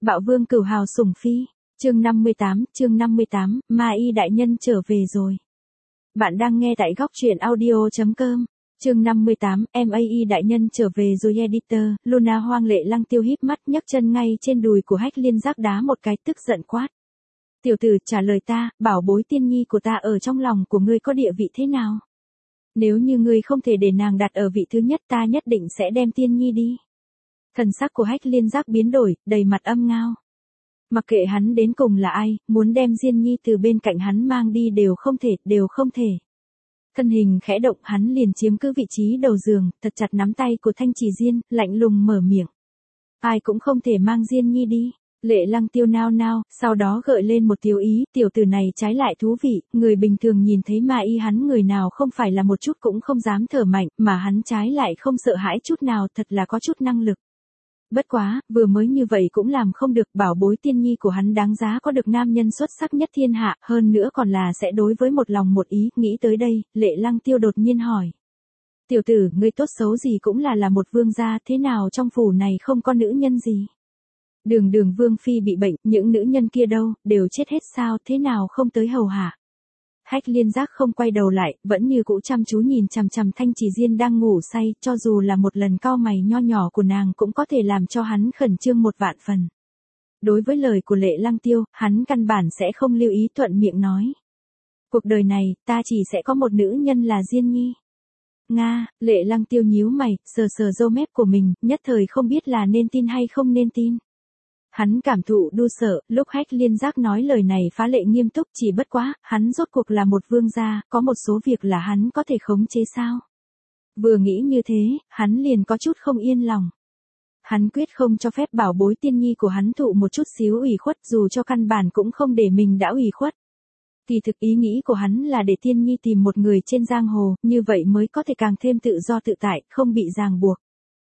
Bạo vương cửu hào sủng phi. Chương 58, Ma Y đại nhân trở về rồi. Bạn đang nghe tại góc truyện audio.com. Chương 58, MAI đại nhân trở về rồi editor. Luna Hoang Lệ Lăng Tiêu híp mắt nhấc chân ngay trên đùi của Hách Liên Giác đá một cái, tức giận quát. Tiểu tử, trả lời ta, bảo bối tiên nhi của ta ở trong lòng của ngươi có địa vị thế nào? Nếu như ngươi không thể để nàng đặt ở vị thứ nhất, ta nhất định sẽ đem tiên nhi đi. Thần sắc của Hách Liên Giác biến đổi, đầy mặt âm ngao. Mặc kệ hắn đến cùng là ai, muốn đem Diên Nhi từ bên cạnh hắn mang đi đều không thể. Thân hình khẽ động, hắn liền chiếm cứ vị trí đầu giường, thật chặt nắm tay của Thanh Trì Diên, lạnh lùng mở miệng. Ai cũng không thể mang Diên Nhi đi. Lệ Lăng Tiêu nao nao, sau đó gợi lên một tiêu ý, tiểu tử này trái lại thú vị, người bình thường nhìn thấy Ma Y hắn người nào không phải là một chút cũng không dám thở mạnh, mà hắn trái lại không sợ hãi chút nào, thật là có chút năng lực. Bất quá, vừa mới như vậy cũng làm không được, bảo bối tiên nhi của hắn đáng giá có được nam nhân xuất sắc nhất thiên hạ, hơn nữa còn là sẽ đối với một lòng một ý, nghĩ tới đây, Lệ Lăng Tiêu đột nhiên hỏi. Tiểu tử, ngươi tốt xấu gì cũng là một vương gia, thế nào trong phủ này không có nữ nhân gì? Đường vương phi bị bệnh, những nữ nhân kia đâu, đều chết hết sao, thế nào không tới hầu hạ? Hách Liên Giác không quay đầu lại, vẫn như cũ chăm chú nhìn chằm chằm Thanh Trì Diên đang ngủ say, cho dù là một lần cau mày nho nhỏ của nàng cũng có thể làm cho hắn khẩn trương một vạn phần. Đối với lời của Lệ Lăng Tiêu, hắn căn bản sẽ không lưu ý, thuận miệng nói. Cuộc đời này, ta chỉ sẽ có một nữ nhân là Diên Nhi. Nga, Lệ Lăng Tiêu nhíu mày, sờ râu mép của mình, nhất thời không biết là nên tin hay không nên tin. Hắn cảm thụ đu sợ, lúc Hách Liên Giác nói lời này phá lệ nghiêm túc, chỉ bất quá, hắn rốt cuộc là một vương gia, có một số việc là hắn có thể khống chế sao? Vừa nghĩ như thế, hắn liền có chút không yên lòng. Hắn quyết không cho phép bảo bối tiên nhi của hắn thụ một chút xíu ủy khuất, dù cho căn bản cũng không để mình đã ủy khuất. Kỳ thực ý nghĩ của hắn là để tiên nhi tìm một người trên giang hồ, như vậy mới có thể càng thêm tự do tự tại, không bị ràng buộc.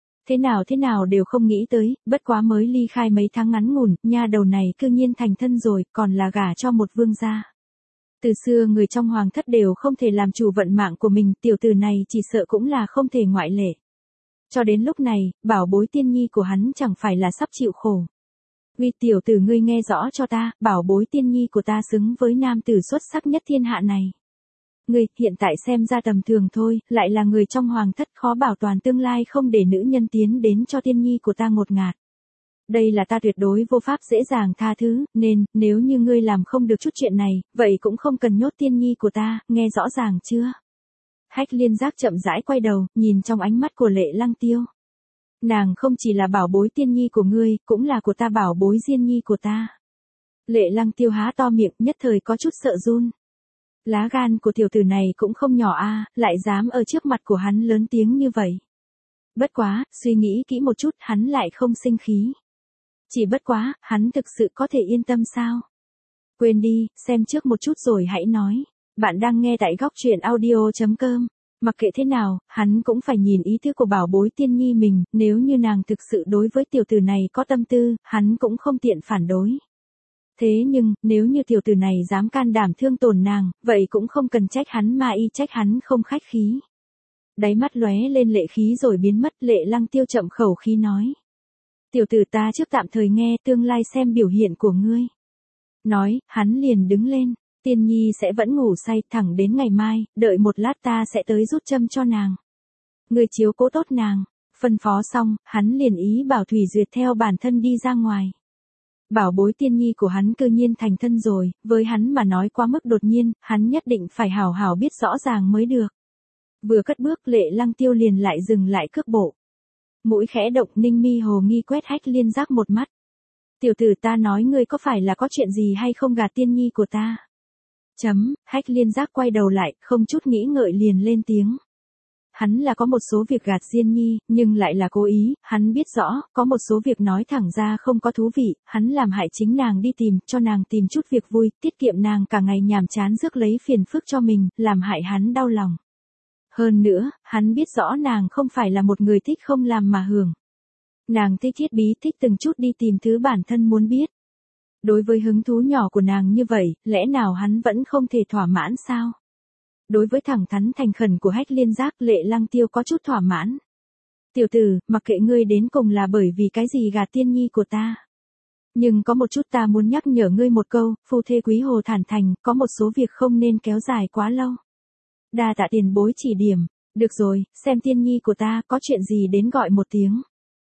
Thế nào đều không nghĩ tới, bất quá mới ly khai mấy tháng ngắn ngủn, nha đầu này cư nhiên thành thân rồi, còn là gả cho một vương gia. Từ xưa người trong hoàng thất đều không thể làm chủ vận mạng của mình, tiểu tử này chỉ sợ cũng là không thể ngoại lệ. Cho đến lúc này, bảo bối tiên nhi của hắn chẳng phải là sắp chịu khổ. Uy tiểu tử, ngươi nghe rõ cho ta, bảo bối tiên nhi của ta xứng với nam tử xuất sắc nhất thiên hạ này. Ngươi, hiện tại xem ra tầm thường thôi, lại là người trong hoàng thất, khó bảo toàn tương lai không để nữ nhân tiến đến cho tiên nhi của ta ngột ngạt. Đây là ta tuyệt đối vô pháp dễ dàng tha thứ, nên, nếu như ngươi làm không được chút chuyện này, vậy cũng không cần nhốt tiên nhi của ta, nghe rõ ràng chưa? Hách Liên Giác chậm rãi quay đầu, nhìn trong ánh mắt của Lệ Lăng Tiêu. Nàng không chỉ là bảo bối tiên nhi của ngươi, cũng là của ta, bảo bối Diên Nhi của ta. Lệ Lăng Tiêu há to miệng, nhất thời có chút sợ run. Lá gan của tiểu tử này cũng không nhỏ a, lại dám ở trước mặt của hắn lớn tiếng như vậy. Bất quá, suy nghĩ kỹ một chút, hắn lại không sinh khí. Chỉ bất quá, hắn thực sự có thể yên tâm sao? Quên đi, xem trước một chút rồi hãy nói. Bạn đang nghe tại góc truyện audio.com. Mặc kệ thế nào, hắn cũng phải nhìn ý tứ của bảo bối tiên nhi mình, nếu như nàng thực sự đối với tiểu tử này có tâm tư, hắn cũng không tiện phản đối. Thế nhưng, nếu như tiểu tử này dám can đảm thương tổn nàng, vậy cũng không cần trách hắn Ma Y, trách hắn không khách khí. Đáy mắt lóe lên lệ khí rồi biến mất, Lệ Lăng Tiêu chậm khẩu khí nói. Tiểu tử, ta trước tạm thời nghe, tương lai xem biểu hiện của ngươi. Nói, hắn liền đứng lên, tiên nhi sẽ vẫn ngủ say thẳng đến ngày mai, đợi một lát ta sẽ tới rút châm cho nàng. Ngươi chiếu cố tốt nàng, phân phó xong, hắn liền ý bảo Thủy Duyệt theo bản thân đi ra ngoài. Bảo bối tiên nhi của hắn cư nhiên thành thân rồi, với hắn mà nói quá mức đột nhiên, hắn nhất định phải hảo hảo biết rõ ràng mới được. Vừa cất bước, Lệ Lăng Tiêu liền lại dừng lại cước bộ. Mũi khẽ động, ninh mi hồ nghi quét Hách Liên Giác một mắt. Tiểu tử, ta nói ngươi có phải là có chuyện gì hay không gạt tiên nhi của ta? Hách Liên Giác quay đầu lại, không chút nghĩ ngợi liền lên tiếng. Hắn là có một số việc gạt Diên Nhi, nhưng lại là cố ý, hắn biết rõ, có một số việc nói thẳng ra không có thú vị, hắn làm hại chính nàng đi tìm, cho nàng tìm chút việc vui, tiết kiệm nàng cả ngày nhàm chán rước lấy phiền phức cho mình, làm hại hắn đau lòng. Hơn nữa, hắn biết rõ nàng không phải là một người thích không làm mà hưởng. Nàng thích thiết bí, thích từng chút đi tìm thứ bản thân muốn biết. Đối với hứng thú nhỏ của nàng như vậy, lẽ nào hắn vẫn không thể thỏa mãn sao? Đối với thẳng thắn thành khẩn của Hách Liên Giác, Lệ Lăng Tiêu có chút thỏa mãn. Tiểu tử, mặc kệ ngươi đến cùng là bởi vì cái gì gạt tiên nhi của ta. Nhưng có một chút ta muốn nhắc nhở ngươi một câu, phu thê quý hồ thản thành, có một số việc không nên kéo dài quá lâu. Đa tạ tiền bối chỉ điểm, được rồi, xem tiên nhi của ta, có chuyện gì đến gọi một tiếng.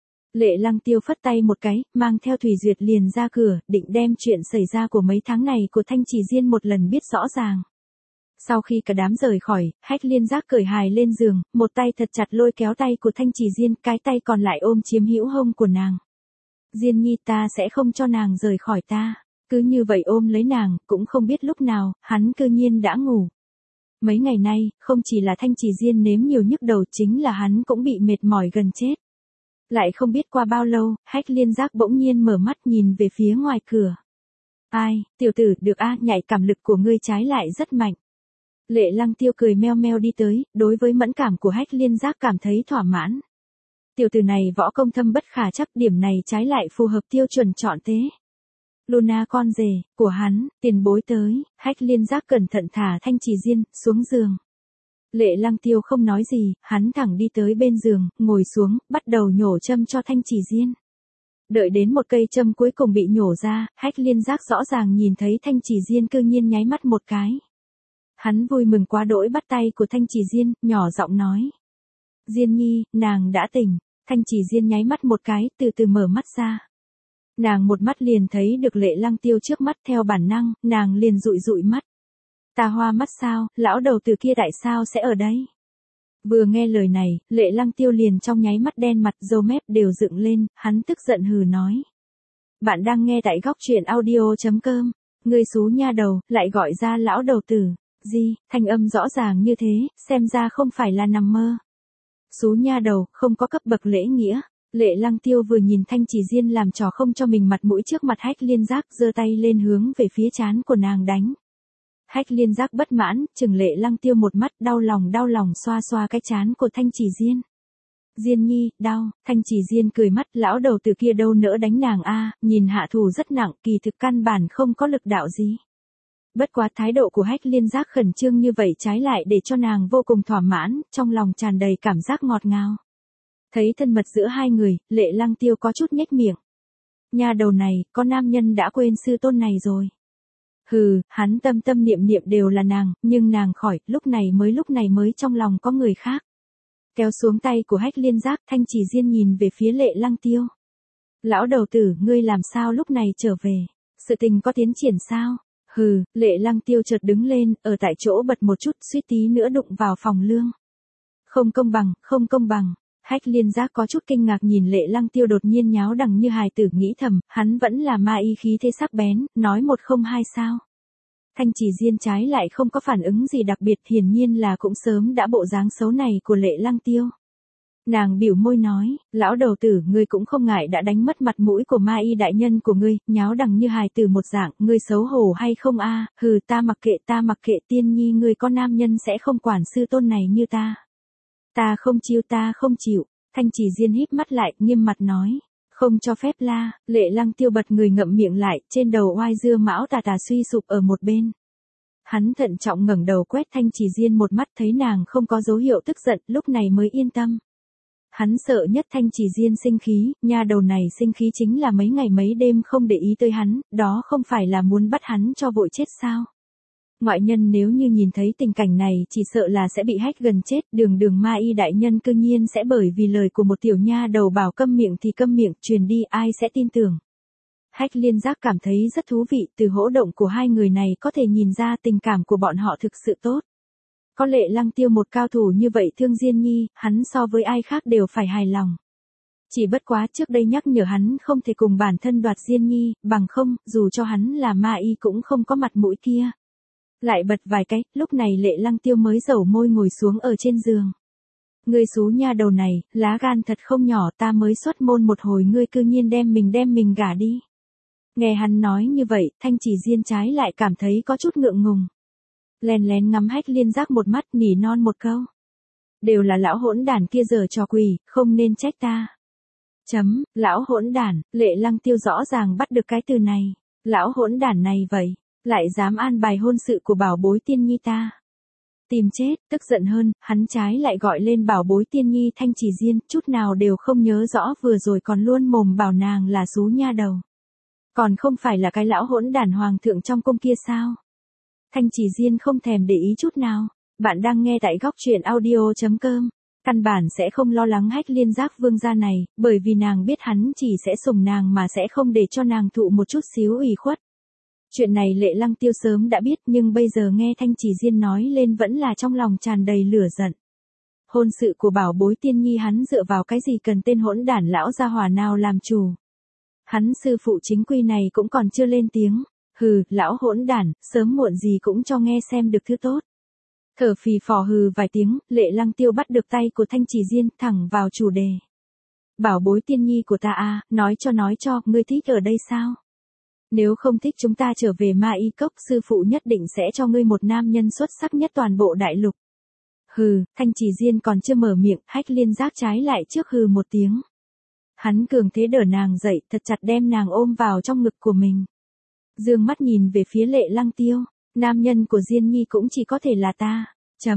Lệ Lăng Tiêu phất tay một cái, mang theo Thủy Duyệt liền ra cửa, định đem chuyện xảy ra của mấy tháng này của Thanh Trì Diên một lần biết rõ ràng. Sau khi cả đám rời khỏi, Hách Liên Giác cởi hài lên giường, một tay thật chặt lôi kéo tay của Thanh Trì Diên, cái tay còn lại ôm chiếm hữu hông của nàng. Diên nhi, ta sẽ không cho nàng rời khỏi ta. Cứ như vậy ôm lấy nàng, cũng không biết lúc nào, hắn cư nhiên đã ngủ. Mấy ngày nay, không chỉ là Thanh Trì Diên nếm nhiều nhức đầu, chính là hắn cũng bị mệt mỏi gần chết. Lại không biết qua bao lâu, Hách Liên Giác bỗng nhiên mở mắt nhìn về phía ngoài cửa. Ai, tiểu tử, được a, nhạy cảm lực của ngươi trái lại rất mạnh. Lệ Lăng Tiêu cười meo meo đi tới, đối với mẫn cảm của Hách Liên Giác cảm thấy thỏa mãn. Tiểu tử này võ công thâm bất khả chắc, điểm này trái lại phù hợp tiêu chuẩn chọn thế. Luna con rể của hắn, tiền bối tới. Hách Liên Giác cẩn thận thả Thanh Trì Diên xuống giường. Lệ Lăng Tiêu không nói gì, hắn thẳng đi tới bên giường, ngồi xuống, bắt đầu nhổ châm cho Thanh Trì Diên. Đợi đến một cây châm cuối cùng bị nhổ ra, Hách Liên Giác rõ ràng nhìn thấy Thanh Trì Diên cư nhiên nháy mắt một cái. Hắn vui mừng quá đỗi bắt tay của Thanh Trì Diên, nhỏ giọng nói. Diên nhi, nàng đã tỉnh. Thanh Trì Diên nháy mắt một cái, từ từ mở mắt ra. Nàng một mắt liền thấy được Lệ Lăng Tiêu trước mắt, theo bản năng, nàng liền dụi dụi mắt. Ta hoa mắt sao, lão đầu tử kia tại sao sẽ ở đây? Vừa nghe lời này, Lệ Lăng Tiêu liền trong nháy mắt đen mặt, râu mép đều dựng lên, hắn tức giận hừ nói. Bạn đang nghe tại góc truyện audio.com, ngươi xú nha đầu, lại gọi ra lão đầu tử. Gì, thanh âm rõ ràng như thế, xem ra không phải là nằm mơ. Xú nha đầu, không có cấp bậc lễ nghĩa. Lệ Lăng Tiêu vừa nhìn Thanh Trì Diên làm trò không cho mình mặt mũi trước mặt Hách Liên Giác, giơ tay lên hướng về phía trán của nàng đánh. Hách Liên Giác bất mãn, chừng Lệ Lăng Tiêu một mắt, đau lòng xoa xoa cái trán của Thanh Trì Diên. Diên nhi, đau. Thanh Trì Diên cười mắt, lão đầu từ kia đâu nỡ đánh nàng a, nhìn hạ thủ rất nặng, kỳ thực căn bản không có lực đạo gì. Bất quá thái độ của Hách Liên Giác khẩn trương như vậy trái lại để cho nàng vô cùng thỏa mãn, trong lòng tràn đầy cảm giác ngọt ngào. Thấy thân mật giữa hai người, Lệ Lăng Tiêu có chút nhếch miệng. Nhà đầu này, có nam nhân đã quên sư tôn này rồi. Hừ, hắn tâm tâm niệm niệm đều là nàng, nhưng nàng khỏi, lúc này mới trong lòng có người khác. Kéo xuống tay của Hách Liên Giác, Thanh Trì Diên nhìn về phía Lệ Lăng Tiêu. Lão đầu tử, ngươi làm sao lúc này trở về? Sự tình có tiến triển sao? Hừ, Lệ Lăng Tiêu chợt đứng lên, ở tại chỗ bật một chút, suýt tí nữa đụng vào phòng lương. Không công bằng. Hách Liên Giác có chút kinh ngạc nhìn Lệ Lăng Tiêu đột nhiên nháo đằng như hài tử, nghĩ thầm, hắn vẫn là ma y khí thế sắc bén, nói một không hai sao. Thanh Trì Diên trái lại không có phản ứng gì đặc biệt, hiển nhiên là cũng sớm đã bộ dáng xấu này của Lệ Lăng Tiêu. Nàng biểu môi nói, lão đầu tử, ngươi cũng không ngại đã đánh mất mặt mũi của ma y đại nhân của ngươi, nháo đằng như hài tử một dạng, ngươi xấu hổ hay không a? Hừ, ta mặc kệ tiên nhi, ngươi có nam nhân sẽ không quản sư tôn này như ta. Ta không chịu. Thanh Trì Diên híp mắt lại, nghiêm mặt nói. Không cho phép la. Lệ Lăng Tiêu bật người ngậm miệng lại, trên đầu oai dưa mão tà tà suy sụp ở một bên. Hắn thận trọng ngẩng đầu quét Thanh Trì Diên một mắt, thấy nàng không có dấu hiệu tức giận, lúc này mới yên tâm. Hắn sợ nhất Thanh Trì Diên sinh khí, nha đầu này sinh khí chính là mấy ngày mấy đêm không để ý tới hắn, đó không phải là muốn bắt hắn cho vội chết sao? Ngoại nhân nếu như nhìn thấy tình cảnh này chỉ sợ là sẽ bị hách gần chết, đường ma y đại nhân cư nhiên sẽ bởi vì lời của một tiểu nha đầu bảo câm miệng thì câm miệng, truyền đi ai sẽ tin tưởng. Hách Liên Giác cảm thấy rất thú vị, từ hỗ động của hai người này có thể nhìn ra tình cảm của bọn họ thực sự tốt. Có Lệ Lăng Tiêu một cao thủ như vậy thương Diên nhi, hắn so với ai khác đều phải hài lòng. Chỉ bất quá trước đây nhắc nhở hắn không thể cùng bản thân đoạt Diên nhi, bằng không, dù cho hắn là ma y cũng không có mặt mũi kia. Lại bật vài cái, lúc này Lệ Lăng Tiêu mới dẩu môi ngồi xuống ở trên giường. Ngươi xú nha đầu này, lá gan thật không nhỏ, ta mới xuất môn một hồi ngươi cư nhiên đem mình gả đi. Nghe hắn nói như vậy, Thanh Trì Diên trái lại cảm thấy có chút ngượng ngùng. Lén lén ngắm Hách Liên Giác một mắt, nỉ non một câu. Đều là lão hỗn đản kia giở trò quỷ, không nên trách ta. Lão hỗn đản, Lệ Lăng Tiêu rõ ràng bắt được cái từ này. Lão hỗn đản này vậy, lại dám an bài hôn sự của bảo bối tiên nhi ta. Tìm chết, tức giận hơn, hắn trái lại gọi lên bảo bối tiên nhi Thanh Trì Diên, chút nào đều không nhớ rõ vừa rồi còn luôn mồm bảo nàng là xú nha đầu. Còn không phải là cái lão hỗn đản hoàng thượng trong cung kia sao? Thanh Chỉ Diên không thèm để ý chút nào. Bạn đang nghe tại góc truyện audio.com. Căn bản sẽ không lo lắng Hách Liên Giác vương gia này, bởi vì nàng biết hắn chỉ sẽ sủng nàng mà sẽ không để cho nàng thụ một chút xíu ủy khuất. Chuyện này Lệ Lăng Tiêu sớm đã biết, nhưng bây giờ nghe Thanh Chỉ Diên nói lên vẫn là trong lòng tràn đầy lửa giận. Hôn sự của bảo bối tiên nhi hắn dựa vào cái gì cần tên hỗn đản lão gia hỏa nào làm chủ. Hắn sư phụ chính quy này cũng còn chưa lên tiếng. Hừ, lão hỗn đản, sớm muộn gì cũng cho nghe xem được thứ tốt. Thở phì phò hừ vài tiếng, Lệ Lăng Tiêu bắt được tay của Thanh Chỉ Diên thẳng vào chủ đề. Bảo bối tiên nhi của ta à, nói cho, ngươi thích ở đây sao? Nếu không thích chúng ta trở về Ma Y Cốc, sư phụ nhất định sẽ cho ngươi một nam nhân xuất sắc nhất toàn bộ đại lục. Hừ, Thanh Chỉ Diên còn chưa mở miệng, Hách Liên Giác trái lại trước hừ một tiếng. Hắn cường thế đỡ nàng dậy, thật chặt đem nàng ôm vào trong ngực của mình. Dương mắt nhìn về phía Lệ Lăng Tiêu, nam nhân của Diên Nhi cũng chỉ có thể là ta.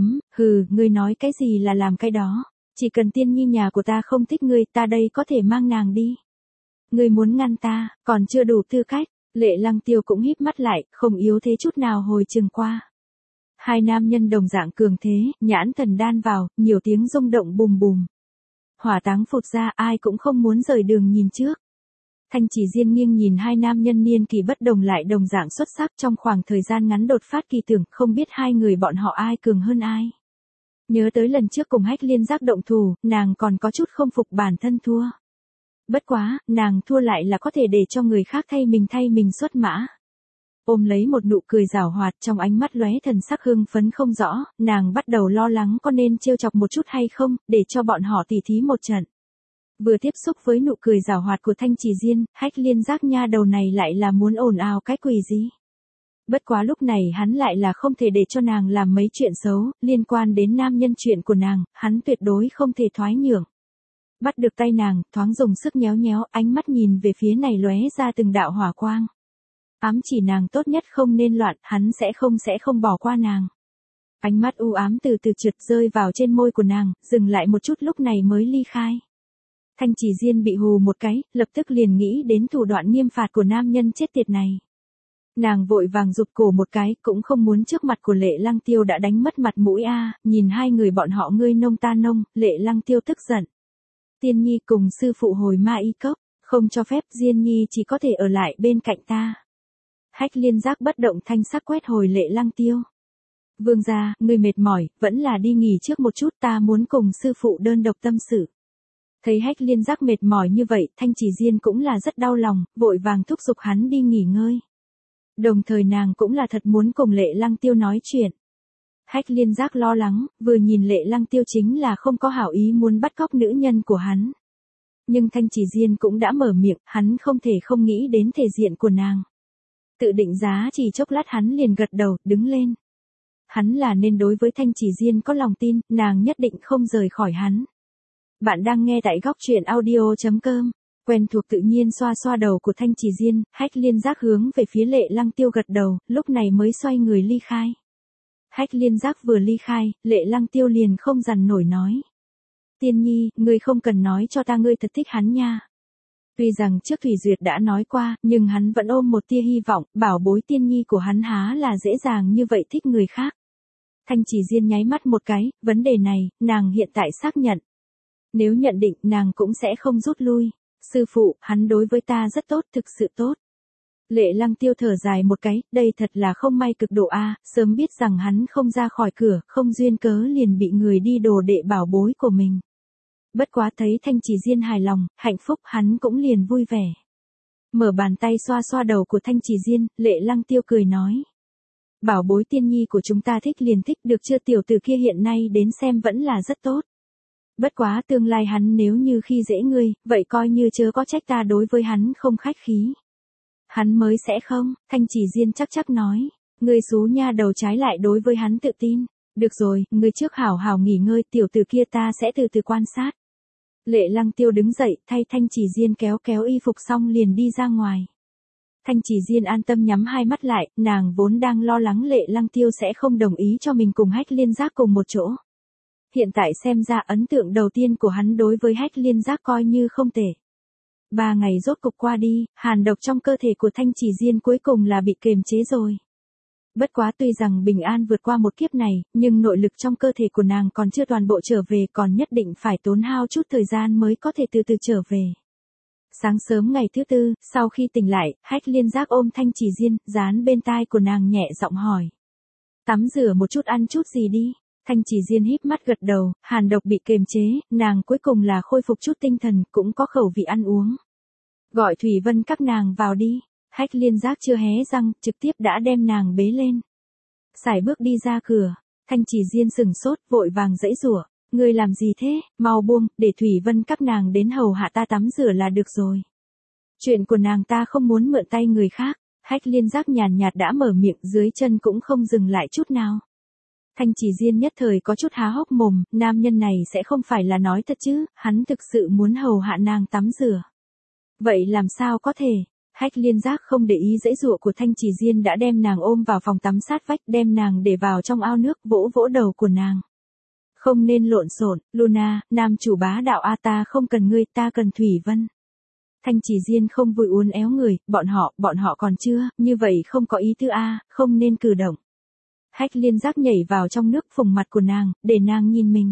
Hừ, ngươi nói cái gì là làm cái đó. Chỉ cần Tiên Nhi nhà của ta không thích ngươi, ta đây có thể mang nàng đi. Ngươi muốn ngăn ta, còn chưa đủ tư cách. Lệ Lăng Tiêu cũng híp mắt lại, không yếu thế chút nào hồi chừng qua. Hai nam nhân đồng dạng cường thế, nhãn thần đan vào, nhiều tiếng rung động bùm bùm. Hỏa táng phụt ra, ai cũng không muốn rời đường nhìn trước. Thanh Chỉ Diên nghiêng nhìn hai nam nhân niên kỳ bất đồng lại đồng dạng xuất sắc trong khoảng thời gian ngắn đột phát kỳ tưởng, không biết hai người bọn họ ai cường hơn ai. Nhớ tới lần trước cùng Hách Liên Giác động thủ, nàng còn có chút không phục bản thân thua. Bất quá, nàng thua lại là có thể để cho người khác thay mình xuất mã. Ôm lấy một nụ cười giảo hoạt, trong ánh mắt lóe thần sắc hưng phấn không rõ, nàng bắt đầu lo lắng có nên trêu chọc một chút hay không, để cho bọn họ tỉ thí một trận. Vừa tiếp xúc với nụ cười giảo hoạt của Thanh Chỉ Diên, Hách Liên Giác nha đầu này lại là muốn ồn ào cái quỷ gì. Bất quá lúc này hắn lại là không thể để cho nàng làm mấy chuyện xấu, liên quan đến nam nhân chuyện của nàng, hắn tuyệt đối không thể thoái nhượng. Bắt được tay nàng, thoáng dùng sức nhéo nhéo, ánh mắt nhìn về phía này lóe ra từng đạo hỏa quang. Ám chỉ nàng tốt nhất không nên loạn, hắn sẽ không bỏ qua nàng. Ánh mắt u ám từ từ trượt rơi vào trên môi của nàng, dừng lại một chút lúc này mới ly khai. Thanh Chỉ Diên bị hù một cái, lập tức liền nghĩ đến thủ đoạn nghiêm phạt của nam nhân chết tiệt này. Nàng vội vàng rụt cổ một cái, cũng không muốn trước mặt của Lệ Lăng Tiêu đã đánh mất mặt mũi a, nhìn hai người bọn họ ngươi nông ta nông, Lệ Lăng Tiêu tức giận. Tiên Nhi cùng sư phụ hồi Ma Y Cốc, không cho phép Diên Nhi chỉ có thể ở lại bên cạnh ta. Hách Liên Giác bất động thanh sắc quét hồi Lệ Lăng Tiêu. Vương gia, ngươi mệt mỏi, vẫn là đi nghỉ trước một chút, ta muốn cùng sư phụ đơn độc tâm sự. Thấy Hách Liên Giác mệt mỏi như vậy, Thanh Chỉ Diên cũng là rất đau lòng, vội vàng thúc giục hắn đi nghỉ ngơi. Đồng thời nàng cũng là thật muốn cùng Lệ Lăng Tiêu nói chuyện. Hách Liên Giác lo lắng, vừa nhìn Lệ Lăng Tiêu chính là không có hảo ý muốn bắt cóc nữ nhân của hắn. Nhưng Thanh Chỉ Diên cũng đã mở miệng, hắn không thể không nghĩ đến thể diện của nàng. Tự định giá chỉ chốc lát hắn liền gật đầu, đứng lên. Hắn là nên đối với Thanh Chỉ Diên có lòng tin, nàng nhất định không rời khỏi hắn. Bạn đang nghe tại góc truyện audio.com. Quen thuộc tự nhiên xoa xoa đầu của Thanh Chỉ Diên, Hách Liên Giác hướng về phía Lệ Lăng Tiêu gật đầu, lúc này mới xoay người ly khai. Hách Liên Giác vừa ly khai, Lệ Lăng Tiêu liền không dằn nổi nói. Tiên Nhi, ngươi không cần nói cho ta ngươi thật thích hắn nha. Tuy rằng trước Thủy Duyệt đã nói qua, nhưng hắn vẫn ôm một tia hy vọng, bảo bối Tiên Nhi của hắn há là dễ dàng như vậy thích người khác. Thanh Chỉ Diên nháy mắt một cái, vấn đề này, nàng hiện tại xác nhận. Nếu nhận định nàng cũng sẽ không rút lui. Sư phụ, hắn đối với ta rất tốt, thực sự tốt. Lệ Lăng Tiêu thở dài một cái, đây thật là không may cực độ a, sớm biết rằng hắn không ra khỏi cửa, không duyên cớ liền bị người đi đồ đệ bảo bối của mình. Bất quá thấy Thanh Chỉ Diên hài lòng, hạnh phúc hắn cũng liền vui vẻ. Mở bàn tay xoa xoa đầu của Thanh Chỉ Diên, Lệ Lăng Tiêu cười nói. Bảo bối Tiên Nhi của chúng ta thích liền thích, được chưa, tiểu tử kia hiện nay đến xem vẫn là rất tốt. Bất quá tương lai hắn nếu như khi dễ ngươi, vậy coi như chớ có trách ta đối với hắn không khách khí. Hắn mới sẽ không, Thanh Chỉ Diên chắc nói. Ngươi xú nha đầu trái lại đối với hắn tự tin. Được rồi, ngươi trước hảo hảo nghỉ ngơi, tiểu tử kia ta sẽ từ từ quan sát. Lệ Lăng Tiêu đứng dậy, thay Thanh Chỉ Diên kéo y phục xong liền đi ra ngoài. Thanh Chỉ Diên an tâm nhắm hai mắt lại, nàng vốn đang lo lắng Lệ Lăng Tiêu sẽ không đồng ý cho mình cùng Hách Liên Giác cùng một chỗ. Hiện tại xem ra ấn tượng đầu tiên của hắn đối với Hách Liên Giác coi như không tệ. 3 ngày rốt cục qua đi, hàn độc trong cơ thể của Thanh Chỉ Diên cuối cùng là bị kiềm chế rồi. Bất quá tuy rằng bình an vượt qua một kiếp này, nhưng nội lực trong cơ thể của nàng còn chưa toàn bộ trở về, còn nhất định phải tốn hao chút thời gian mới có thể từ từ trở về. Sáng sớm ngày thứ tư, sau khi tỉnh lại, Hách Liên Giác ôm Thanh Chỉ Diên, dán bên tai của nàng nhẹ giọng hỏi. Tắm rửa một chút, ăn chút gì đi. Thanh Chỉ Diên híp mắt gật đầu, hàn độc bị kiềm chế, nàng cuối cùng là khôi phục chút tinh thần, cũng có khẩu vị ăn uống. Gọi Thủy Vân các nàng vào đi. Hách Liên Giác chưa hé răng, trực tiếp đã đem nàng bế lên. Sải bước đi ra cửa, Thanh Chỉ Diên sừng sốt, vội vàng giãy giụa. Ngươi làm gì thế, mau buông, để Thủy Vân các nàng đến hầu hạ ta tắm rửa là được rồi. Chuyện của nàng ta không muốn mượn tay người khác. Hách Liên Giác nhàn nhạt đã mở miệng, dưới chân cũng không dừng lại chút nào. Thanh Chỉ Diên nhất thời có chút há hốc mồm, nam nhân này sẽ không phải là nói thật chứ, hắn thực sự muốn hầu hạ nàng tắm rửa. Vậy làm sao có thể? Hách Liên Giác không để ý giãy giụa của Thanh Chỉ Diên đã đem nàng ôm vào phòng tắm sát vách, đem nàng để vào trong ao nước, vỗ vỗ đầu của nàng. Không nên lộn xộn, Luna, nam chủ bá đạo a, ta không cần ngươi, ta cần Thủy Vân. Thanh Chỉ Diên không vui uốn éo người, bọn họ còn chưa, như vậy không có ý tư a, không nên cử động. Hách Liên Giác nhảy vào trong nước phùng mặt của nàng, để nàng nhìn mình.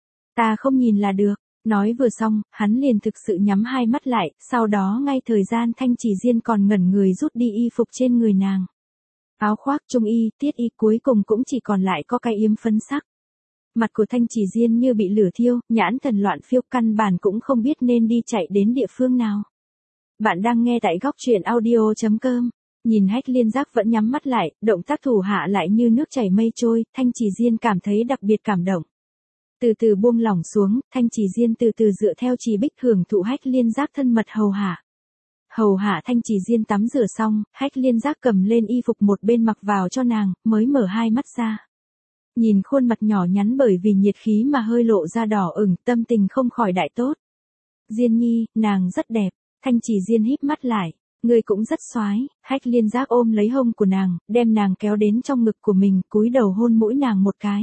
Ta không nhìn là được. Nói vừa xong, hắn liền thực sự nhắm hai mắt lại, sau đó ngay thời gian Thanh Chỉ Diên còn ngẩn người rút đi y phục trên người nàng. Áo khoác, trung y, tiết y, cuối cùng cũng chỉ còn lại có cái yếm phấn sắc. Mặt của Thanh Chỉ Diên như bị lửa thiêu, nhãn thần loạn phiêu, căn bản cũng không biết nên đi chạy đến địa phương nào. Bạn đang nghe tại góc truyện audio.com. Nhìn Hách Liên Giác vẫn nhắm mắt lại, động tác thủ hạ lại như nước chảy mây trôi, Thanh Chỉ Diên cảm thấy đặc biệt cảm động. Từ từ buông lỏng xuống, Thanh Chỉ Diên từ từ dựa theo Trì Bích hưởng thụ Hách Liên Giác thân mật hầu hạ. Hầu hạ Thanh Chỉ Diên tắm rửa xong, Hách Liên Giác cầm lên y phục một bên mặc vào cho nàng, mới mở hai mắt ra. Nhìn khuôn mặt nhỏ nhắn bởi vì nhiệt khí mà hơi lộ ra đỏ ửng, tâm tình không khỏi đại tốt. Diên nhi, nàng rất đẹp. Thanh Chỉ Diên híp mắt lại. Người cũng rất xoái. Hách Liên Giác ôm lấy hông của nàng, đem nàng kéo đến trong ngực của mình, cúi đầu hôn mũi nàng một cái.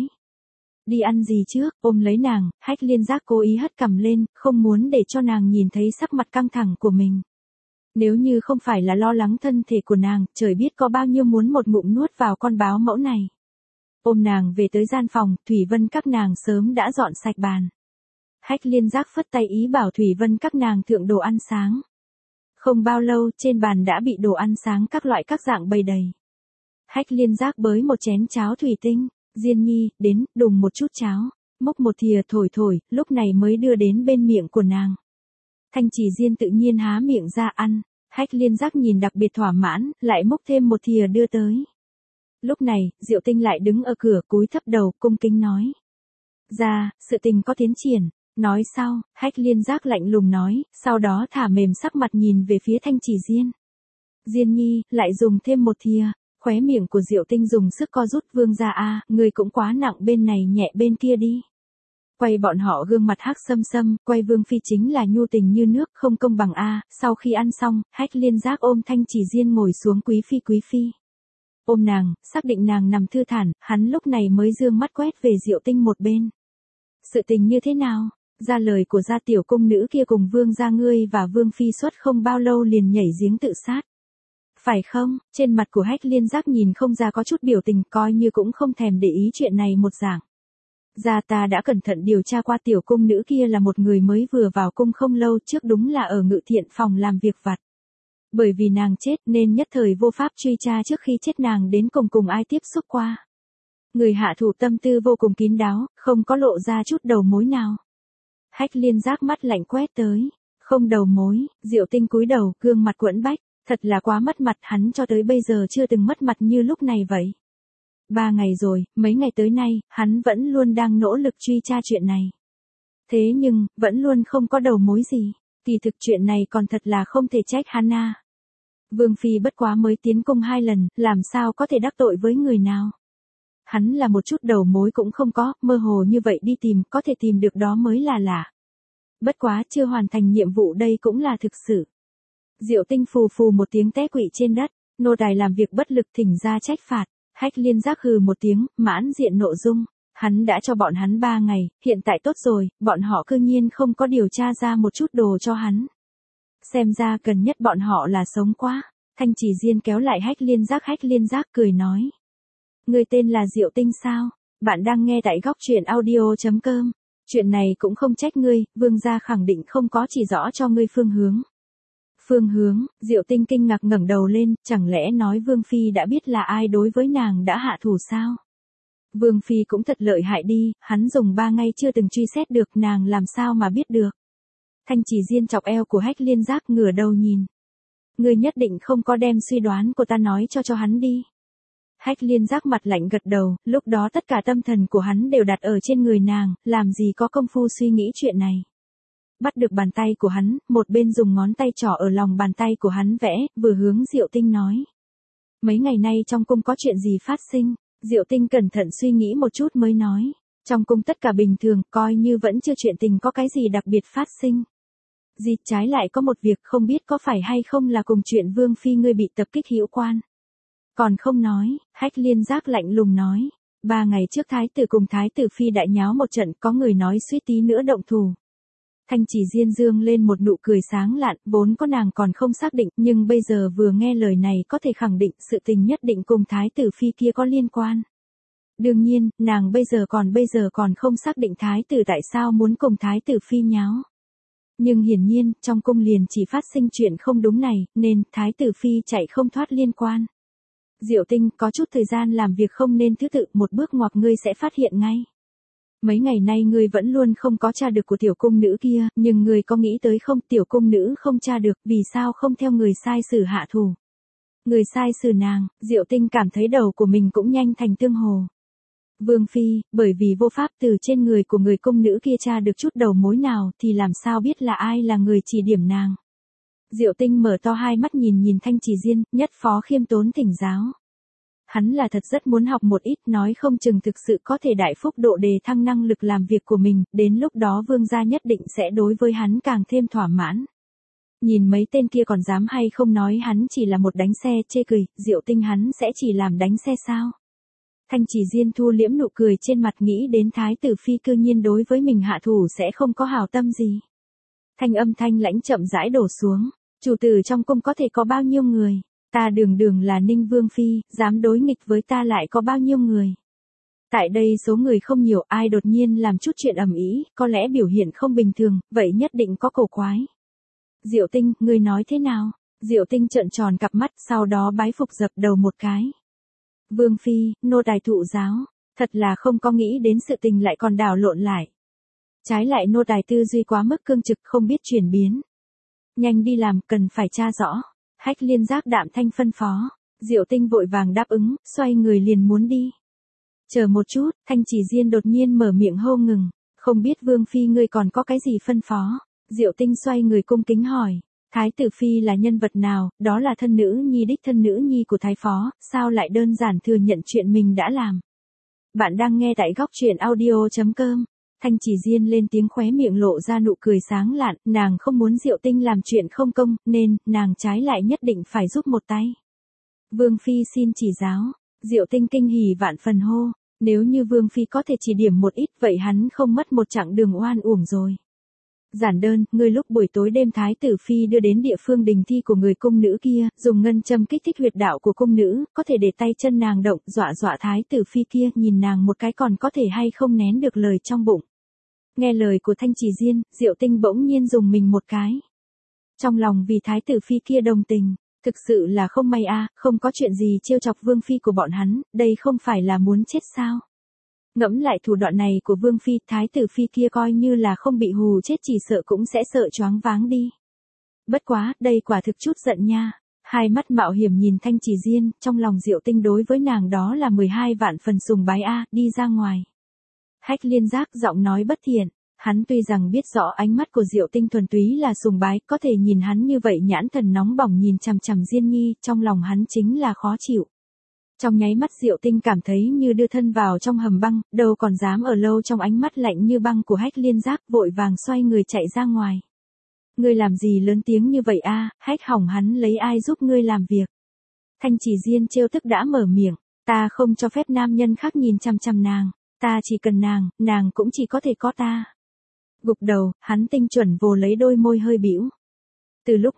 Đi ăn gì trước, ôm lấy nàng, Hách Liên Giác cố ý hất cằm lên, không muốn để cho nàng nhìn thấy sắc mặt căng thẳng của mình. Nếu như không phải là lo lắng thân thể của nàng, trời biết có bao nhiêu muốn một ngụm nuốt vào con báo mẫu này. Ôm nàng về tới gian phòng, Thủy Vân các nàng sớm đã dọn sạch bàn. Hách Liên Giác phất tay ý bảo Thủy Vân các nàng thượng đồ ăn sáng. Không bao lâu, trên bàn đã bị đồ ăn sáng các loại các dạng bày đầy. Hách Liên Giác bới một chén cháo thủy tinh. Diên nhi, đến, đùng một chút cháo, múc một thìa thổi, lúc này mới đưa đến bên miệng của nàng. Thanh Chỉ Diên tự nhiên há miệng ra ăn, Hách Liên Giác nhìn đặc biệt thỏa mãn, lại múc thêm một thìa đưa tới. Lúc này, Diệu Tinh lại đứng ở cửa cúi thấp đầu, cung kính nói. Ra, sự tình có tiến triển. Nói sau, Hách Liên Giác lạnh lùng nói, sau đó thả mềm sắc mặt nhìn về phía Thanh Chỉ Diên. Diên nhi, lại dùng thêm một thìa. Khóe miệng của Diệu Tinh dùng sức co rút, vương gia a, người cũng quá nặng, bên này nhẹ bên kia đi. Quay bọn họ gương mặt hắc xâm xâm, quay Vương phi chính là nhu tình như nước, không công bằng a. Sau khi ăn xong, Hách Liên Giác ôm Thanh Chỉ Diên ngồi xuống, quý phi. Ôm nàng, xác định nàng nằm thư thản, hắn lúc này mới dương mắt quét về Diệu Tinh một bên. Sự tình như thế nào? Ra lời của gia tiểu cung nữ kia cùng vương gia ngươi và Vương phi xuất không bao lâu liền nhảy giếng tự sát. Phải không? Trên mặt của Hách Liên Giác nhìn không ra có chút biểu tình, coi như cũng không thèm để ý chuyện này một dạng. Gia ta đã cẩn thận điều tra qua, tiểu cung nữ kia là một người mới vừa vào cung không lâu, trước đúng là ở Ngự Thiện phòng làm việc vặt. Bởi vì nàng chết nên nhất thời vô pháp truy tra trước khi chết nàng đến cùng ai tiếp xúc qua. Người hạ thủ tâm tư vô cùng kín đáo, không có lộ ra chút đầu mối nào. Hách Liên Giác mắt lạnh quét tới. Không đầu mối, Diệu Tinh cúi đầu, gương mặt quẫn bách. Thật là quá mất mặt, hắn cho tới bây giờ chưa từng mất mặt như lúc này vậy. 3 ngày rồi, mấy ngày tới nay, hắn vẫn luôn đang nỗ lực truy tra chuyện này. Thế nhưng, vẫn luôn không có đầu mối gì. Kỳ thực chuyện này còn thật là không thể trách hắn a. Vương phi bất quá mới tiến cung 2 lần, làm sao có thể đắc tội với người nào. Hắn là một chút đầu mối cũng không có, mơ hồ như vậy đi tìm, có thể tìm được đó mới là lạ. Bất quá chưa hoàn thành nhiệm vụ đây cũng là thực sự. Diệu Tinh phù một tiếng té quỵ trên đất, nô tài làm việc bất lực thỉnh ra trách phạt. Hách Liên Giác hừ một tiếng, mãn diện nộ dung. Hắn đã cho bọn hắn 3 ngày, hiện tại tốt rồi, bọn họ cư nhiên không có điều tra ra một chút đồ cho hắn. Xem ra gần nhất bọn họ là sống quá. Thanh Chỉ Diên kéo lại Hách Liên Giác cười nói. Người tên là Diệu Tinh sao? Bạn đang nghe tại góc truyện audio.com. Chuyện này cũng không trách ngươi, vương gia khẳng định không có chỉ rõ cho ngươi phương hướng. Phương hướng, Diệu Tinh kinh ngạc ngẩng đầu lên, chẳng lẽ nói Vương Phi đã biết là ai đối với nàng đã hạ thủ sao? Vương Phi cũng thật lợi hại đi, hắn dùng 3 ngày chưa từng truy xét được nàng làm sao mà biết được. Thanh Chỉ Diên chọc eo của Hách Liên Giác ngửa đầu nhìn. Ngươi nhất định không có đem suy đoán của ta nói cho hắn đi. Hách Liên Giác mặt lạnh gật đầu, lúc đó tất cả tâm thần của hắn đều đặt ở trên người nàng, làm gì có công phu suy nghĩ chuyện này. Bắt được bàn tay của hắn, một bên dùng ngón tay trỏ ở lòng bàn tay của hắn vẽ, vừa hướng Diệu Tinh nói. Mấy ngày nay trong cung có chuyện gì phát sinh? Diệu Tinh cẩn thận suy nghĩ một chút mới nói. Trong cung tất cả bình thường, coi như vẫn chưa chuyện tình có cái gì đặc biệt phát sinh. Gì trái lại có một việc không biết có phải hay không là cùng chuyện Vương Phi ngươi bị tập kích hữu quan. Còn không nói, Hách Liên Giác lạnh lùng nói. 3 ngày trước Thái tử cùng Thái tử Phi đại nháo một trận, có người nói suýt tí nữa động thủ. Thanh Chỉ Diên dương lên một nụ cười sáng lạn, vốn có nàng còn không xác định, nhưng bây giờ vừa nghe lời này có thể khẳng định sự tình nhất định cùng Thái tử Phi kia có liên quan. Đương nhiên, nàng bây giờ còn không xác định Thái tử tại sao muốn cùng Thái tử Phi nháo. Nhưng hiển nhiên, trong cung liền chỉ phát sinh chuyện không đúng này, nên Thái tử Phi chạy không thoát liên quan. Diệu Tinh, có chút thời gian làm việc không nên thứ tự, một bước ngoặc ngươi sẽ phát hiện ngay. Mấy ngày nay ngươi vẫn luôn không có tra được của tiểu cung nữ kia, nhưng ngươi có nghĩ tới không, tiểu cung nữ không tra được, vì sao không theo người sai sử hạ thủ. Người sai sử nàng, Diệu Tinh cảm thấy đầu của mình cũng nhanh thành tương hồ. Vương Phi, bởi vì vô pháp từ trên người của người cung nữ kia tra được chút đầu mối nào thì làm sao biết là ai là người chỉ điểm nàng. Diệu Tinh mở to hai mắt nhìn Thanh Chỉ Diên, nhất phó khiêm tốn thỉnh giáo. Hắn là thật rất muốn học một ít, nói không chừng thực sự có thể đại phúc độ đề thăng năng lực làm việc của mình, đến lúc đó vương gia nhất định sẽ đối với hắn càng thêm thỏa mãn. Nhìn mấy tên kia còn dám hay không nói hắn chỉ là một đánh xe chê cười, Diệu Tinh hắn sẽ chỉ làm đánh xe sao? Thanh Chỉ Diên thu liễm nụ cười trên mặt nghĩ đến Thái tử Phi cư nhiên đối với mình hạ thủ sẽ không có hảo tâm gì. Thanh âm thanh lãnh chậm rãi đổ xuống, chủ tử trong cung có thể có bao nhiêu người? Ta đường là Ninh Vương Phi, dám đối nghịch với ta lại có bao nhiêu người? Tại đây số người không nhiều, ai đột nhiên làm chút chuyện ầm ĩ, có lẽ biểu hiện không bình thường, vậy nhất định có cổ quái. Diệu Tinh, ngươi nói thế nào? Diệu Tinh trợn tròn cặp mắt, sau đó bái phục dập đầu một cái. Vương Phi, nô tài thụ giáo, thật là không có nghĩ đến sự tình lại còn đảo lộn lại. Trái lại nô tài tư duy quá mức cương trực không biết chuyển biến. Nhanh đi làm, cần phải tra rõ. Hách Liên Giác đạm thanh phân phó. Diệu Tinh vội vàng đáp ứng, xoay người liền muốn đi. Chờ một chút, Thanh Chỉ Diên đột nhiên mở miệng hô ngừng. Không biết Vương Phi ngươi còn có cái gì phân phó? Diệu Tinh xoay người cung kính hỏi. Thái tử Phi là nhân vật nào, đó là thân nữ nhi đích thân nữ nhi của Thái Phó, sao lại đơn giản thừa nhận chuyện mình đã làm. Bạn đang nghe tại góc truyện audio.com. Thanh Chỉ Diên lên tiếng khóe miệng lộ ra nụ cười sáng lạn, nàng không muốn Diệu Tinh làm chuyện không công, nên, nàng trái lại nhất định phải giúp một tay. Vương Phi xin chỉ giáo, Diệu Tinh kinh hỉ vạn phần hô, nếu như Vương Phi có thể chỉ điểm một ít vậy hắn không mất một chặng đường oan uổng rồi. Giản đơn, ngươi lúc buổi tối đêm Thái tử Phi đưa đến địa phương đình thi của người cung nữ kia, dùng ngân châm kích thích huyệt đạo của cung nữ, có thể để tay chân nàng động, dọa Thái tử Phi kia, nhìn nàng một cái còn có thể hay không nén được lời trong bụng. Nghe lời của Thanh Chỉ Diên, Diệu Tinh bỗng nhiên dùng mình một cái. Trong lòng vì Thái tử Phi kia đồng tình, thực sự là không may a, không có chuyện gì trêu chọc Vương Phi của bọn hắn, đây không phải là muốn chết sao. Ngẫm lại thủ đoạn này của Vương Phi, Thái tử Phi kia coi như là không bị hù chết chỉ sợ cũng sẽ sợ choáng váng đi. Bất quá, đây quả thực chút giận nha. Hai mắt mạo hiểm nhìn Thanh Chỉ Diên, trong lòng Diệu Tinh đối với nàng đó là 12 vạn phần sùng bái a, đi ra ngoài. Hách Liên Giác giọng nói bất thiện, hắn tuy rằng biết rõ ánh mắt của Diệu Tinh thuần túy là sùng bái, có thể nhìn hắn như vậy nhãn thần nóng bỏng nhìn chằm chằm Diên Nhi, trong lòng hắn chính là khó chịu. Trong nháy mắt Diệu Tinh cảm thấy như đưa thân vào trong hầm băng, đâu còn dám ở lâu trong ánh mắt lạnh như băng của Hách Liên Giác, vội vàng xoay người chạy ra ngoài. Ngươi làm gì lớn tiếng như vậy a? Hách hỏng hắn lấy ai giúp ngươi làm việc? Thanh Chỉ Diên trêu tức đã mở miệng, ta không cho phép nam nhân khác nhìn chằm chằm nàng, ta chỉ cần nàng cũng chỉ có thể có ta. Gục đầu, hắn tinh chuẩn vồ lấy đôi môi hơi bĩu. Từ lúc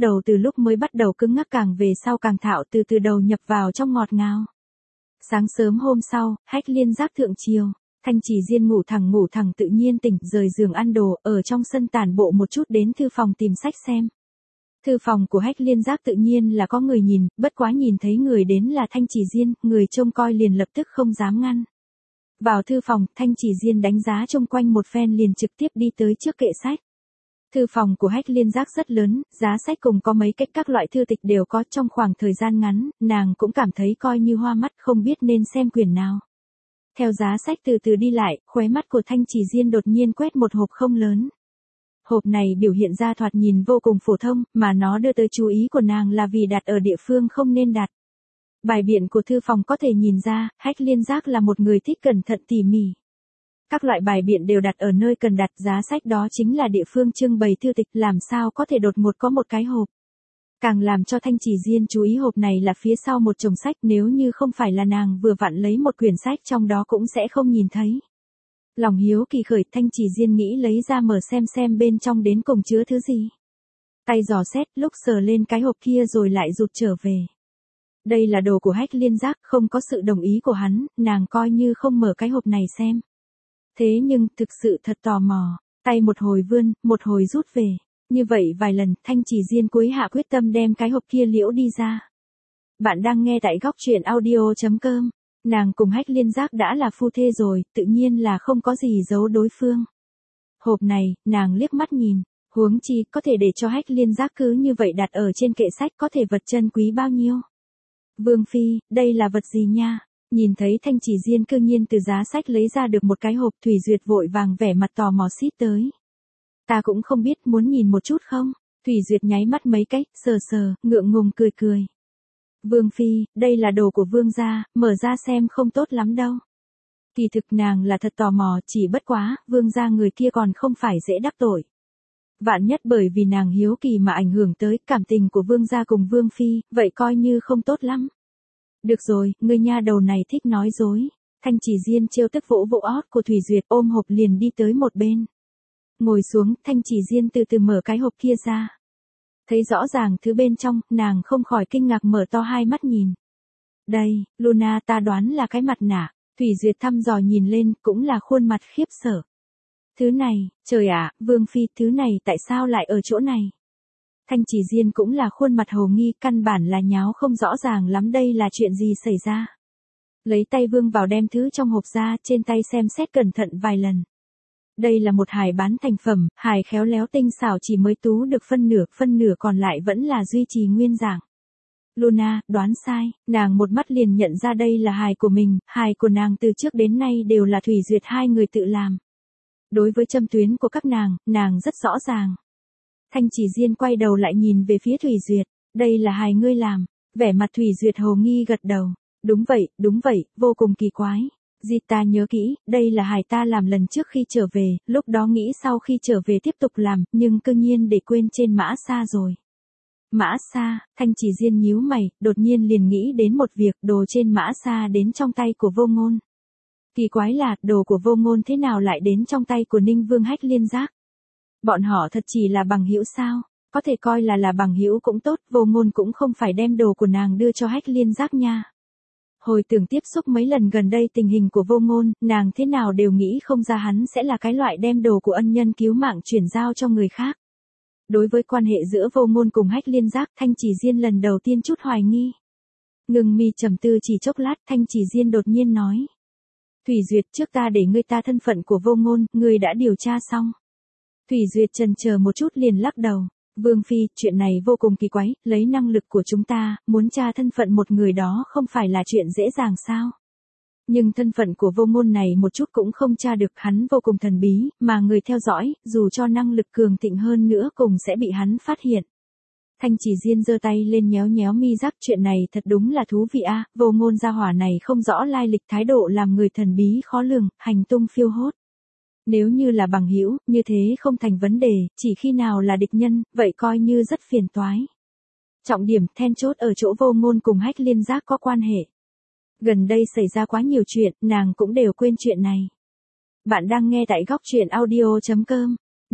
mới bắt đầu cứng ngắc càng về sau càng thạo từ từ đầu nhập vào trong ngọt ngào. Sáng sớm hôm sau, Hách Liên giác thượng chiều, Thanh Chỉ Diên ngủ thẳng tự nhiên tỉnh, rời giường ăn đồ, ở trong sân tản bộ một chút đến thư phòng tìm sách xem. Thư phòng của Hách Liên giác tự nhiên là có người nhìn, bất quá nhìn thấy người đến là Thanh Chỉ Diên, người trông coi liền lập tức không dám ngăn. Vào thư phòng, Thanh Chỉ Diên đánh giá chung quanh một phen liền trực tiếp đi tới trước kệ sách. Thư phòng của Hách Liên giác rất lớn, giá sách cùng có mấy cách các loại thư tịch đều có, trong khoảng thời gian ngắn, nàng cũng cảm thấy coi như hoa mắt không biết nên xem quyển nào. Theo giá sách từ từ đi lại, khóe mắt của Thanh Chỉ Diên đột nhiên quét một hộp không lớn. Hộp này biểu hiện ra thoạt nhìn vô cùng phổ thông, mà nó đưa tới chú ý của nàng là vì đặt ở địa phương không nên đặt. Bài biện của thư phòng có thể nhìn ra, Hách Liên giác là một người thích cẩn thận tỉ mỉ. Các loại bài biện đều đặt ở nơi cần đặt, giá sách đó chính là địa phương trưng bày thư tịch, làm sao có thể đột ngột có một cái hộp. Càng làm cho Thanh Chỉ Diên chú ý hộp này là phía sau một chồng sách, nếu như không phải là nàng vừa vặn lấy một quyển sách trong đó cũng sẽ không nhìn thấy. Lòng hiếu kỳ khởi, Thanh Chỉ Diên nghĩ lấy ra mở xem bên trong đến cùng chứa thứ gì. Tay dò xét, lúc sờ lên cái hộp kia rồi lại rụt trở về. Đây là đồ của Hách Liên giác, không có sự đồng ý của hắn, nàng coi như không mở cái hộp này xem. Thế nhưng, thực sự thật tò mò, tay một hồi vươn, một hồi rút về. Như vậy vài lần, Thanh Chỉ Diên cuối hạ quyết tâm đem cái hộp kia liễu đi ra. Bạn đang nghe tại góc truyện audio.com. Nàng cùng Hách Liên giác đã là phu thê rồi, tự nhiên là không có gì giấu đối phương. Hộp này, nàng liếc mắt nhìn, huống chi có thể để cho Hách Liên giác cứ như vậy đặt ở trên kệ sách, có thể vật chân quý bao nhiêu. Vương phi, đây là vật gì nha? Nhìn thấy Thanh Chỉ Diên cư nhiên từ giá sách lấy ra được một cái hộp, Thủy Duyệt vội vàng vẻ mặt tò mò xít tới. Ta cũng không biết, muốn nhìn một chút không? Thủy Duyệt nháy mắt mấy cách, sờ, ngượng ngùng cười. Vương phi, đây là đồ của vương gia, mở ra xem không tốt lắm đâu. Kỳ thực nàng là thật tò mò, chỉ bất quá, vương gia người kia còn không phải dễ đắc tội. Vạn nhất bởi vì nàng hiếu kỳ mà ảnh hưởng tới cảm tình của vương gia cùng vương phi, vậy coi như không tốt lắm. Được rồi, ngươi nha đầu này thích nói dối. Thanh Chỉ Diên trêu tức vỗ ót của Thủy Duyệt, ôm hộp liền đi tới một bên. Ngồi xuống, Thanh Chỉ Diên từ từ mở cái hộp kia ra. Thấy rõ ràng thứ bên trong, nàng không khỏi kinh ngạc mở to hai mắt nhìn. Đây, Luna, ta đoán là cái mặt nạ. Thủy Duyệt thăm dò nhìn lên, cũng là khuôn mặt khiếp sợ. Thứ này, trời ạ, vương phi, thứ này tại sao lại ở chỗ này? Thanh Chỉ Diên cũng là khuôn mặt hồ nghi, căn bản là nháo không rõ ràng lắm đây là chuyện gì xảy ra. Lấy tay vương vào đem thứ trong hộp ra, trên tay xem xét cẩn thận vài lần. Đây là một hài bán thành phẩm, hài khéo léo tinh xảo chỉ mới tú được phân nửa còn lại vẫn là duy trì nguyên dạng. Luna, đoán sai, nàng một mắt liền nhận ra đây là hài của mình, hài của nàng từ trước đến nay đều là Thủy Duyệt hai người tự làm. Đối với châm tuyến của các nàng rất rõ ràng. Thanh Chỉ Diên quay đầu lại nhìn về phía Thủy Duyệt, đây là hài ngươi làm, vẻ mặt Thủy Duyệt hồ nghi gật đầu, đúng vậy, vô cùng kỳ quái. Dì ta nhớ kỹ, đây là hài ta làm lần trước khi trở về, lúc đó nghĩ sau khi trở về tiếp tục làm, nhưng cư nhiên để quên trên mã xa rồi. Mã xa, Thanh Chỉ Diên nhíu mày, đột nhiên liền nghĩ đến một việc, đồ trên mã xa đến trong tay của Vô Ngôn. Kỳ quái là, đồ của Vô Ngôn thế nào lại đến trong tay của Ninh Vương Hách Liên giác? Bọn họ thật chỉ là bằng hữu sao? Có thể coi là bằng hữu cũng tốt, Vô Ngôn cũng không phải đem đồ của nàng đưa cho Hách Liên giác nha. Hồi tưởng tiếp xúc mấy lần gần đây tình hình của Vô Ngôn, nàng thế nào đều nghĩ không ra hắn sẽ là cái loại đem đồ của ân nhân cứu mạng chuyển giao cho người khác. Đối với quan hệ giữa Vô Ngôn cùng Hách Liên giác, Thanh Chỉ Diên lần đầu tiên chút hoài nghi. Ngừng mi trầm tư chỉ chốc lát, Thanh Chỉ Diên đột nhiên nói. Thủy Duyệt, trước ta để ngươi ta thân phận của Vô Ngôn, ngươi đã điều tra xong. Thủy Duyệt chần chờ một chút liền lắc đầu. Vương phi, chuyện này vô cùng kỳ quái, lấy năng lực của chúng ta, muốn tra thân phận một người đó không phải là chuyện dễ dàng sao? Nhưng thân phận của Vô Ngôn này một chút cũng không tra được, hắn vô cùng thần bí, mà người theo dõi, dù cho năng lực cường thịnh hơn nữa cũng sẽ bị hắn phát hiện. Thanh Chỉ Diên giơ tay lên nhéo mi giác, chuyện này thật đúng là thú vị a, Vô Ngôn gia hỏa này không rõ lai lịch, thái độ làm người thần bí khó lường, hành tung phiêu hốt. Nếu như là bằng hữu, như thế không thành vấn đề, chỉ khi nào là địch nhân, vậy coi như rất phiền toái. Trọng điểm then chốt ở chỗ Vô Ngôn cùng Hách Liên giác có quan hệ. Gần đây xảy ra quá nhiều chuyện, nàng cũng đều quên chuyện này. Bạn đang nghe tại góc truyện audio.com.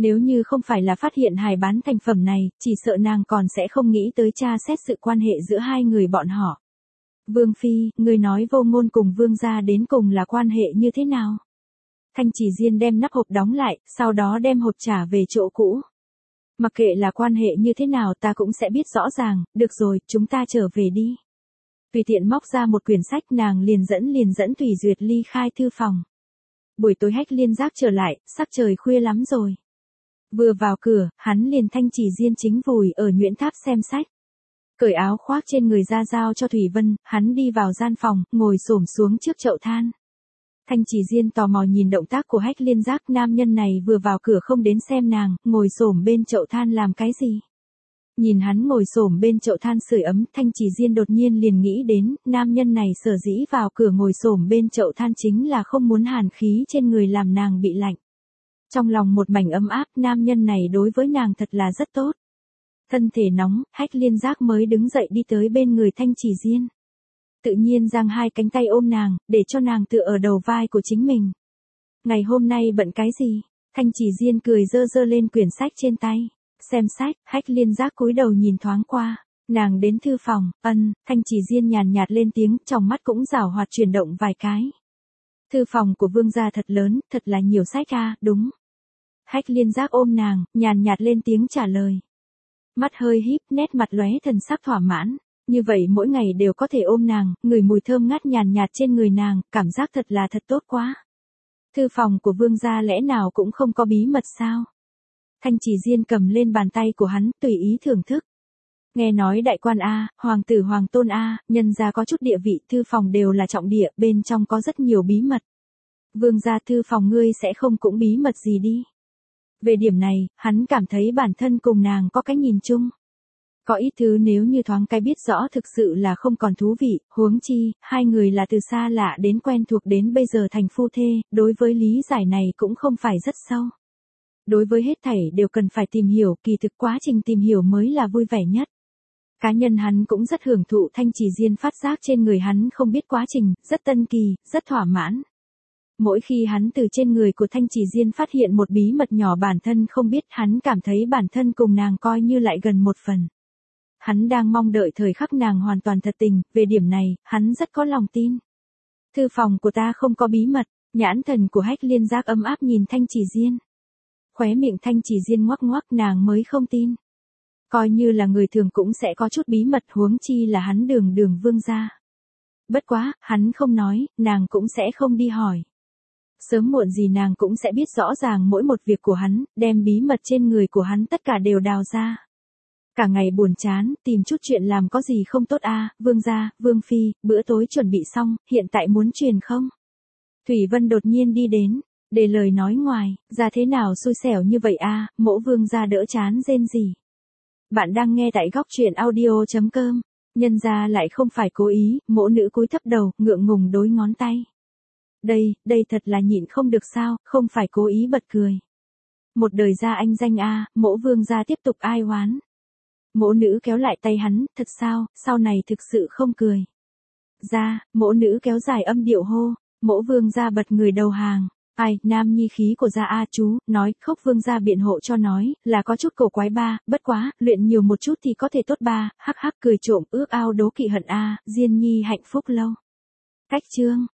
Nếu như không phải là phát hiện hài bán thành phẩm này, chỉ sợ nàng còn sẽ không nghĩ tới tra xét sự quan hệ giữa hai người bọn họ. Vương Phi, người nói Vô Ngôn cùng Vương gia đến cùng là quan hệ như thế nào? Thanh Chỉ Diên đem nắp hộp đóng lại, sau đó đem hộp trả về chỗ cũ. Mặc kệ là quan hệ như thế nào ta cũng sẽ biết rõ ràng, được rồi, chúng ta trở về đi. Tùy tiện móc ra một quyển sách nàng liền dẫn Thủy Duyệt ly khai thư phòng. Buổi tối Hách Liên Giác trở lại, sắc trời khuya lắm rồi. Vừa vào cửa, hắn liền Thanh Chỉ Diên chính vùi ở nhuyễn tháp xem sách. Cởi áo khoác trên người ra giao cho Thủy Vân, hắn đi vào gian phòng, ngồi xổm xuống trước chậu than. Thanh Chỉ Diên tò mò nhìn động tác của Hách Liên Giác, nam nhân này vừa vào cửa không đến xem nàng, ngồi xổm bên chậu than làm cái gì? Nhìn hắn ngồi xổm bên chậu than sưởi ấm, Thanh Chỉ Diên đột nhiên liền nghĩ đến, nam nhân này sở dĩ vào cửa ngồi xổm bên chậu than chính là không muốn hàn khí trên người làm nàng bị lạnh. Trong lòng một mảnh ấm áp, nam nhân này đối với nàng thật là rất tốt. Thân thể nóng, Hách Liên Giác mới đứng dậy đi tới bên người Thanh Chỉ Diên. Tự nhiên giang hai cánh tay ôm nàng, để cho nàng tựa ở đầu vai của chính mình. Ngày hôm nay bận cái gì? Thanh Chỉ Diên cười giơ lên quyển sách trên tay. Xem sách, Hách Liên Giác cúi đầu nhìn thoáng qua. Nàng đến thư phòng, Thanh Chỉ Diên nhàn nhạt lên tiếng, trong mắt cũng giảo hoạt chuyển động vài cái. Thư phòng của Vương gia thật lớn, thật là nhiều sách a, đúng. Hách Liên Giác ôm nàng, nhàn nhạt lên tiếng trả lời. Mắt hơi híp, nét mặt lóe thần sắc thỏa mãn. Như vậy mỗi ngày đều có thể ôm nàng, ngửi mùi thơm ngát nhàn nhạt trên người nàng, cảm giác thật là thật tốt quá. Thư phòng của Vương gia lẽ nào cũng không có bí mật sao? Thanh Chỉ Diên cầm lên bàn tay của hắn, tùy ý thưởng thức. Nghe nói đại quan A, hoàng tử hoàng tôn A, nhân gia có chút địa vị, thư phòng đều là trọng địa, bên trong có rất nhiều bí mật. Vương gia thư phòng ngươi sẽ không cũng bí mật gì đi. Về điểm này, hắn cảm thấy bản thân cùng nàng có cái nhìn chung. Có ít thứ nếu như thoáng cái biết rõ thực sự là không còn thú vị, huống chi, hai người là từ xa lạ đến quen thuộc đến bây giờ thành phu thê, đối với lý giải này cũng không phải rất sâu. Đối với hết thảy đều cần phải tìm hiểu, kỳ thực quá trình tìm hiểu mới là vui vẻ nhất. Cá nhân hắn cũng rất hưởng thụ Thanh Chỉ Diên phát giác trên người hắn không biết quá trình, rất tân kỳ, rất thỏa mãn. Mỗi khi hắn từ trên người của Thanh Chỉ Diên phát hiện một bí mật nhỏ bản thân không biết, hắn cảm thấy bản thân cùng nàng coi như lại gần một phần. Hắn đang mong đợi thời khắc nàng hoàn toàn thật tình, về điểm này, hắn rất có lòng tin. Thư phòng của ta không có bí mật, nhãn thần của Hách Liên Giác ấm áp nhìn Thanh Chỉ Diên. Khóe miệng Thanh Chỉ Diên ngoắc ngoắc, nàng mới không tin. Coi như là người thường cũng sẽ có chút bí mật, huống chi là hắn Đường Vương gia. Bất quá, hắn không nói, nàng cũng sẽ không đi hỏi. Sớm muộn gì nàng cũng sẽ biết rõ ràng mỗi một việc của hắn, đem bí mật trên người của hắn tất cả đều đào ra. Cả ngày buồn chán, tìm chút chuyện làm có gì không tốt a, Vương gia, Vương Phi, bữa tối chuẩn bị xong, hiện tại muốn truyền không? Thủy Vân đột nhiên đi đến, để lời nói ngoài, ra thế nào xui xẻo như vậy a, mỗ Vương gia đỡ chán rên gì. Bạn đang nghe tại góc truyện audio.com, nhân gia lại không phải cố ý, mỗ nữ cúi thấp đầu, ngượng ngùng đối ngón tay. Đây thật là nhịn không được sao, không phải cố ý bật cười. Một đời gia anh danh a, mỗ Vương gia tiếp tục ai oán. Mỗ nữ kéo lại tay hắn, thật sao, sau này thực sự không cười. Mỗ nữ kéo dài âm điệu hô, mỗ Vương gia bật người đầu hàng. Ai, nam nhi khí của gia a chú, nói, Khốc Vương gia biện hộ cho nói, là có chút cổ quái ba, bất quá, luyện nhiều một chút thì có thể tốt ba, hắc hắc cười trộm, ước ao đố kỵ hận a, Diên nhi hạnh phúc lâu. Cách chương.